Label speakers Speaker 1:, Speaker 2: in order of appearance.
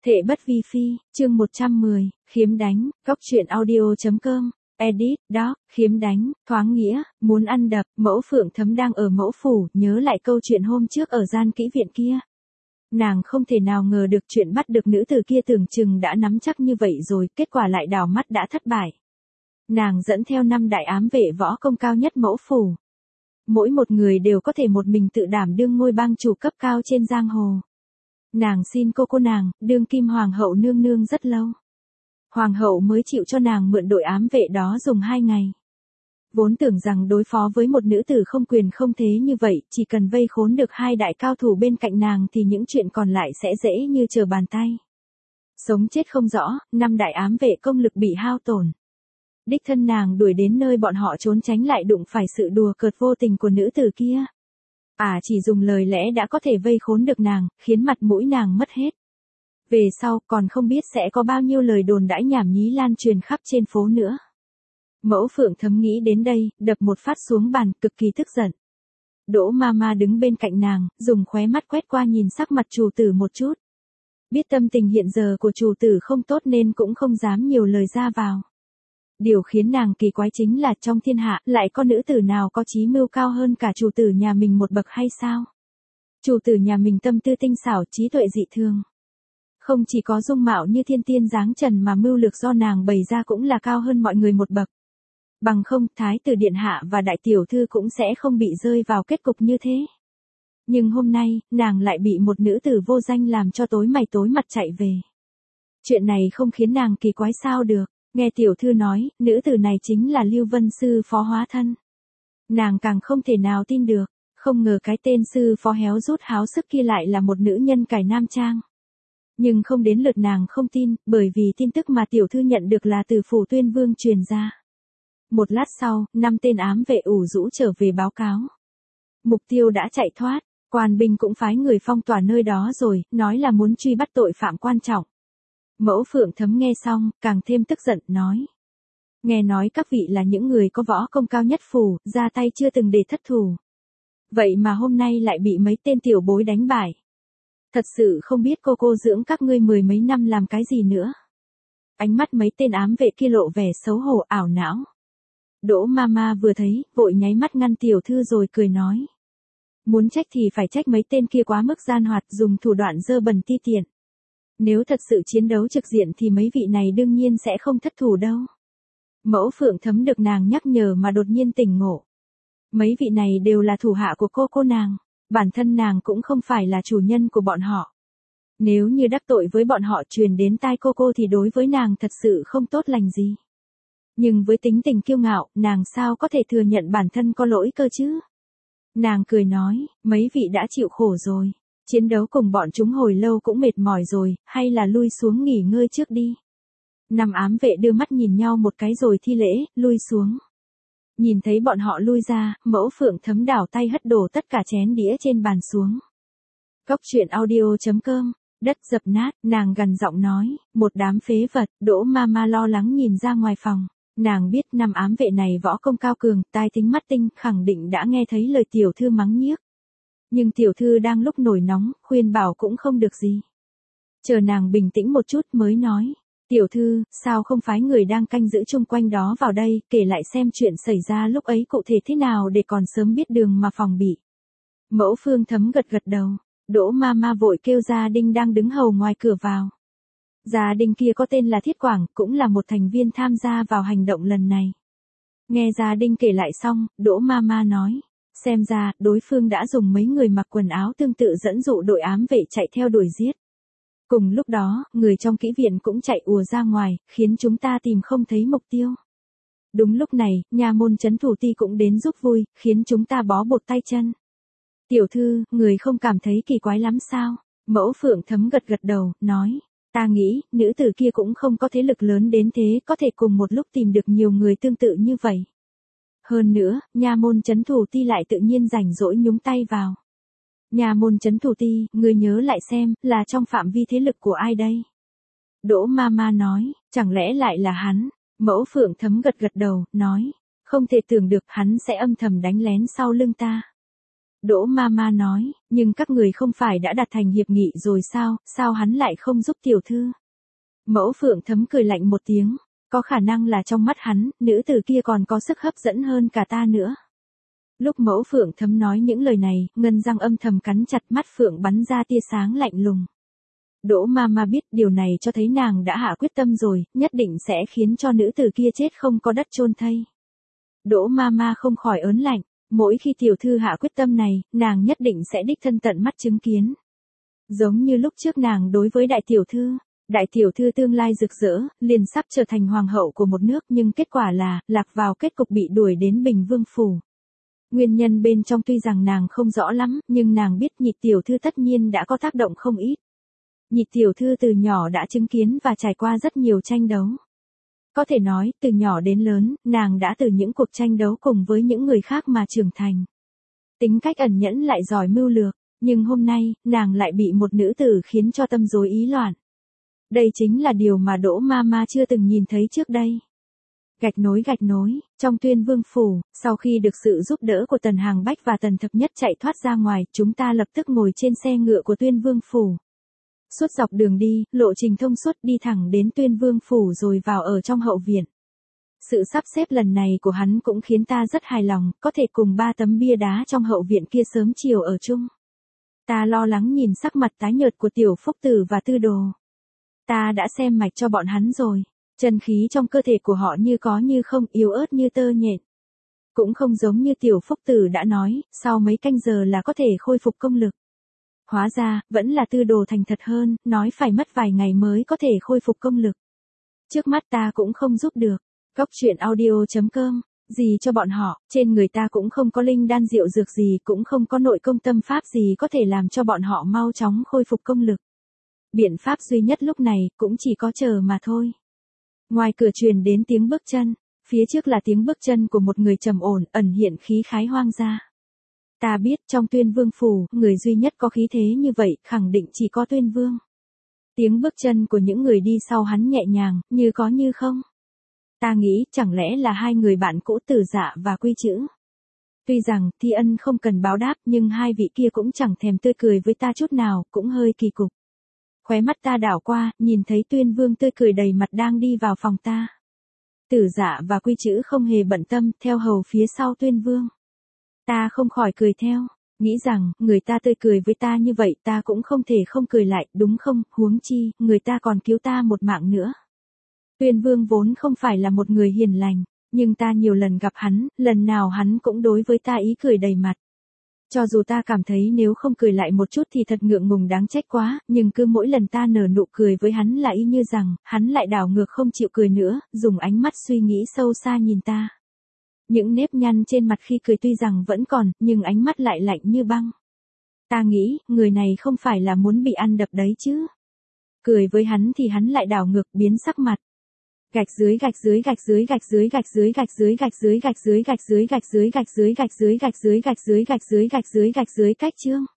Speaker 1: Thệ bất vi phi, chương 110, khiếm đánh, góc truyện audio.com, edit, doc, khiếm đánh, thoáng nghĩa, muốn ăn đập, Mẫu Phượng Thấm đang ở Mẫu Phủ, nhớ lại câu chuyện hôm trước ở gian kỹ viện kia. Nàng không thể nào ngờ được chuyện bắt được nữ tử kia tưởng chừng đã nắm chắc như vậy rồi, kết quả lại đảo mắt đã thất bại. Nàng dẫn theo 5 đại ám vệ võ công cao nhất Mẫu Phủ. Mỗi một người đều có thể một mình tự đảm đương ngôi bang chủ cấp cao trên giang hồ. Nàng xin cô nàng, đương kim hoàng hậu nương nương rất lâu. Hoàng hậu mới chịu cho nàng mượn đội ám vệ đó dùng 2 ngày. Vốn tưởng rằng đối phó với một nữ tử không quyền không thế như vậy, chỉ cần vây khốn được 2 đại cao thủ bên cạnh nàng thì những chuyện còn lại sẽ dễ như trở bàn tay. Sống chết không rõ, 5 đại ám vệ công lực bị hao tổn. Đích thân nàng đuổi đến nơi bọn họ trốn tránh lại đụng phải sự đùa cợt vô tình của nữ tử kia. Chỉ dùng lời lẽ đã có thể vây khốn được nàng, khiến mặt mũi nàng mất hết. Về sau còn không biết sẽ có bao nhiêu lời đồn đãi nhảm nhí lan truyền khắp trên phố nữa. Mẫu Phượng Thấm nghĩ đến đây, đập một phát xuống bàn, cực kỳ tức giận. Đỗ Mama đứng bên cạnh nàng, dùng khóe mắt quét qua nhìn sắc mặt chủ tử một chút. Biết tâm tình hiện giờ của chủ tử không tốt nên cũng không dám nhiều lời ra vào. Điều khiến nàng kỳ quái chính là trong thiên hạ lại có nữ tử nào có chí mưu cao hơn cả chủ tử nhà mình một bậc hay sao? Chủ tử nhà mình tâm tư tinh xảo, trí tuệ dị thường. Không chỉ có dung mạo như thiên tiên dáng trần mà mưu lược do nàng bày ra cũng là cao hơn mọi người một bậc. Bằng không, thái tử điện hạ và đại tiểu thư cũng sẽ không bị rơi vào kết cục như thế. Nhưng hôm nay, nàng lại bị một nữ tử vô danh làm cho tối mày tối mặt chạy về. Chuyện này không khiến nàng kỳ quái sao được. Nghe tiểu thư nói, nữ tử này chính là Lưu Vân sư phó hóa thân. Nàng càng không thể nào tin được, không ngờ cái tên sư phó héo rút háo sức kia lại là một nữ nhân cải nam trang. Nhưng không đến lượt nàng không tin, bởi vì tin tức mà tiểu thư nhận được là từ phủ Tuyên Vương truyền ra. Một lát sau, 5 tên ám vệ ủ rũ trở về báo cáo. Mục tiêu đã chạy thoát, quan binh cũng phái người phong tỏa nơi đó rồi, nói là muốn truy bắt tội phạm quan trọng. Mẫu Phượng Thấm nghe xong, càng thêm tức giận, nói. Nghe nói các vị là những người có võ công cao nhất phủ, ra tay chưa từng để thất thủ. Vậy mà hôm nay lại bị mấy tên tiểu bối đánh bại. Thật sự không biết cô dưỡng các ngươi 10 mấy năm làm cái gì nữa. Ánh mắt mấy tên ám vệ kia lộ vẻ xấu hổ ảo não. Đỗ Mama vừa thấy, vội nháy mắt ngăn tiểu thư rồi cười nói. Muốn trách thì phải trách mấy tên kia quá mức gian hoạt, dùng thủ đoạn dơ bẩn ti tiện. Nếu thật sự chiến đấu trực diện thì mấy vị này đương nhiên sẽ không thất thủ đâu. Mẫu Phượng Thấm được nàng nhắc nhở mà đột nhiên tỉnh ngộ. Mấy vị này đều là thủ hạ của cô nàng, bản thân nàng cũng không phải là chủ nhân của bọn họ. Nếu như đắc tội với bọn họ truyền đến tai cô thì đối với nàng thật sự không tốt lành gì. Nhưng với tính tình kiêu ngạo, nàng sao có thể thừa nhận bản thân có lỗi cơ chứ? Nàng cười nói, mấy vị đã chịu khổ rồi. Chiến đấu cùng bọn chúng hồi lâu cũng mệt mỏi rồi, hay là lui xuống nghỉ ngơi trước đi. 5 ám vệ đưa mắt nhìn nhau một cái rồi thi lễ, lui xuống. Nhìn thấy bọn họ lui ra, Mẫu Phượng Thấm đảo tay hất đổ tất cả chén đĩa trên bàn xuống. Góc truyện audio.com, đất dập nát, nàng gằn giọng nói, một đám phế vật. Đỗ Mama lo lắng nhìn ra ngoài phòng. Nàng biết 5 ám vệ này võ công cao cường, tai thính mắt tinh, khẳng định đã nghe thấy lời tiểu thư mắng nhiếc. Nhưng tiểu thư đang lúc nổi nóng, khuyên bảo cũng không được gì. Chờ nàng bình tĩnh một chút mới nói. Tiểu thư, sao không phái người đang canh giữ chung quanh đó vào đây, kể lại xem chuyện xảy ra lúc ấy cụ thể thế nào để còn sớm biết đường mà phòng bị. Mẫu Phương Thấm gật gật đầu. Đỗ Mama vội kêu Gia Đinh đang đứng hầu ngoài cửa vào. Gia Đinh kia có tên là Thiết Quảng, cũng là một thành viên tham gia vào hành động lần này. Nghe Gia Đinh kể lại xong, Đỗ Mama nói. Xem ra, đối phương đã dùng mấy người mặc quần áo tương tự dẫn dụ đội ám vệ chạy theo đuổi giết. Cùng lúc đó, người trong kỹ viện cũng chạy ùa ra ngoài, khiến chúng ta tìm không thấy mục tiêu. Đúng lúc này, nha môn trấn thủ ti cũng đến giúp vui, khiến chúng ta bó bột tay chân. Tiểu thư, người không cảm thấy kỳ quái lắm sao? Mẫu Phượng Thấm gật gật đầu, nói. Ta nghĩ, nữ tử kia cũng không có thế lực lớn đến thế, có thể cùng một lúc tìm được nhiều người tương tự như vậy. Hơn nữa, nha môn trấn thủ ti lại tự nhiên rảnh rỗi nhúng tay vào. Nha môn trấn thủ ti, người nhớ lại xem, là trong phạm vi thế lực của ai đây? Đỗ Mama nói, chẳng lẽ lại là hắn? Mẫu Phượng Thấm gật gật đầu, nói, không thể tưởng được hắn sẽ âm thầm đánh lén sau lưng ta. Đỗ Mama nói, nhưng các người không phải đã đặt thành hiệp nghị rồi sao, sao hắn lại không giúp tiểu thư? Mẫu Phượng Thấm cười lạnh một tiếng, có khả năng là trong mắt hắn, nữ tử kia còn có sức hấp dẫn hơn cả ta nữa. Lúc Mẫu Phượng Thấm nói những lời này, ngân răng âm thầm cắn chặt, mắt Phượng bắn ra tia sáng lạnh lùng. Đỗ Mama biết điều này cho thấy nàng đã hạ quyết tâm rồi, nhất định sẽ khiến cho nữ tử kia chết không có đất chôn thây. Đỗ Mama không khỏi ớn lạnh, mỗi khi tiểu thư hạ quyết tâm này, nàng nhất định sẽ đích thân tận mắt chứng kiến. Giống như lúc trước nàng đối với đại tiểu thư tương lai rực rỡ, liền sắp trở thành hoàng hậu của một nước, nhưng kết quả là, lạc vào kết cục bị đuổi đến Bình Vương phủ. Nguyên nhân bên trong tuy rằng nàng không rõ lắm, nhưng nàng biết Nhị tiểu thư tất nhiên đã có tác động không ít. Nhị tiểu thư từ nhỏ đã chứng kiến và trải qua rất nhiều tranh đấu. Có thể nói, từ nhỏ đến lớn, nàng đã từ những cuộc tranh đấu cùng với những người khác mà trưởng thành. Tính cách ẩn nhẫn lại giỏi mưu lược, nhưng hôm nay, nàng lại bị một nữ tử khiến cho tâm rối ý loạn. Đây chính là điều mà Đỗ Mama chưa từng nhìn thấy trước đây. Gạch nối, trong Tuyên Vương phủ, sau khi được sự giúp đỡ của Tần Hàng Bách và Tần Thập Nhất chạy thoát ra ngoài, chúng ta lập tức ngồi trên xe ngựa của Tuyên Vương phủ. Suốt dọc đường đi, lộ trình thông suốt đi thẳng đến Tuyên Vương phủ rồi vào ở trong hậu viện. Sự sắp xếp lần này của hắn cũng khiến ta rất hài lòng, có thể cùng 3 tấm bia đá trong hậu viện kia sớm chiều ở chung. Ta lo lắng nhìn sắc mặt tái nhợt của Tiểu Phúc Tử và Tư Đồ. Ta đã xem mạch cho bọn hắn rồi, chân khí trong cơ thể của họ như có như không, yếu ớt như tơ nhện. Cũng không giống như Tiểu Phúc Tử đã nói, sau mấy canh giờ là có thể khôi phục công lực. Hóa ra, vẫn là Tư Đồ thành thật hơn, nói phải mất vài ngày mới có thể khôi phục công lực. Trước mắt ta cũng không giúp được. Góc truyện audio.com, gì cho bọn họ, trên người ta cũng không có linh đan diệu dược gì, cũng không có nội công tâm pháp gì có thể làm cho bọn họ mau chóng khôi phục công lực. Biện pháp duy nhất lúc này, cũng chỉ có chờ mà thôi. Ngoài cửa truyền đến tiếng bước chân, phía trước là tiếng bước chân của một người trầm ổn, ẩn hiện khí khái hoang dã. Ta biết trong Tuyên Vương phủ, người duy nhất có khí thế như vậy, khẳng định chỉ có Tuyên Vương. Tiếng bước chân của những người đi sau hắn nhẹ nhàng, như có như không. Ta nghĩ, chẳng lẽ là 2 người bạn cũ Tử Dạ và Quy Chữ. Tuy rằng, thi ân không cần báo đáp, nhưng 2 vị kia cũng chẳng thèm tươi cười với ta chút nào, cũng hơi kỳ cục. Khóe mắt ta đảo qua, nhìn thấy Tuyên Vương tươi cười đầy mặt đang đi vào phòng ta. Tử Dạ và Quy Chữ không hề bận tâm, theo hầu phía sau Tuyên Vương. Ta không khỏi cười theo, nghĩ rằng, người ta tươi cười với ta như vậy ta cũng không thể không cười lại, đúng không, huống chi, người ta còn cứu ta một mạng nữa. Tuyên Vương vốn không phải là một người hiền lành, nhưng ta nhiều lần gặp hắn, lần nào hắn cũng đối với ta ý cười đầy mặt. Cho dù ta cảm thấy nếu không cười lại một chút thì thật ngượng ngùng đáng trách quá, nhưng cứ mỗi lần ta nở nụ cười với hắn là y như rằng, hắn lại đảo ngược không chịu cười nữa, dùng ánh mắt suy nghĩ sâu xa nhìn ta. Những nếp nhăn trên mặt khi cười tuy rằng vẫn còn, nhưng ánh mắt lại lạnh như băng. Ta nghĩ, người này không phải là muốn bị ăn đập đấy chứ. Cười với hắn thì hắn lại đảo ngược, biến sắc mặt. Gạch dưới cách chương.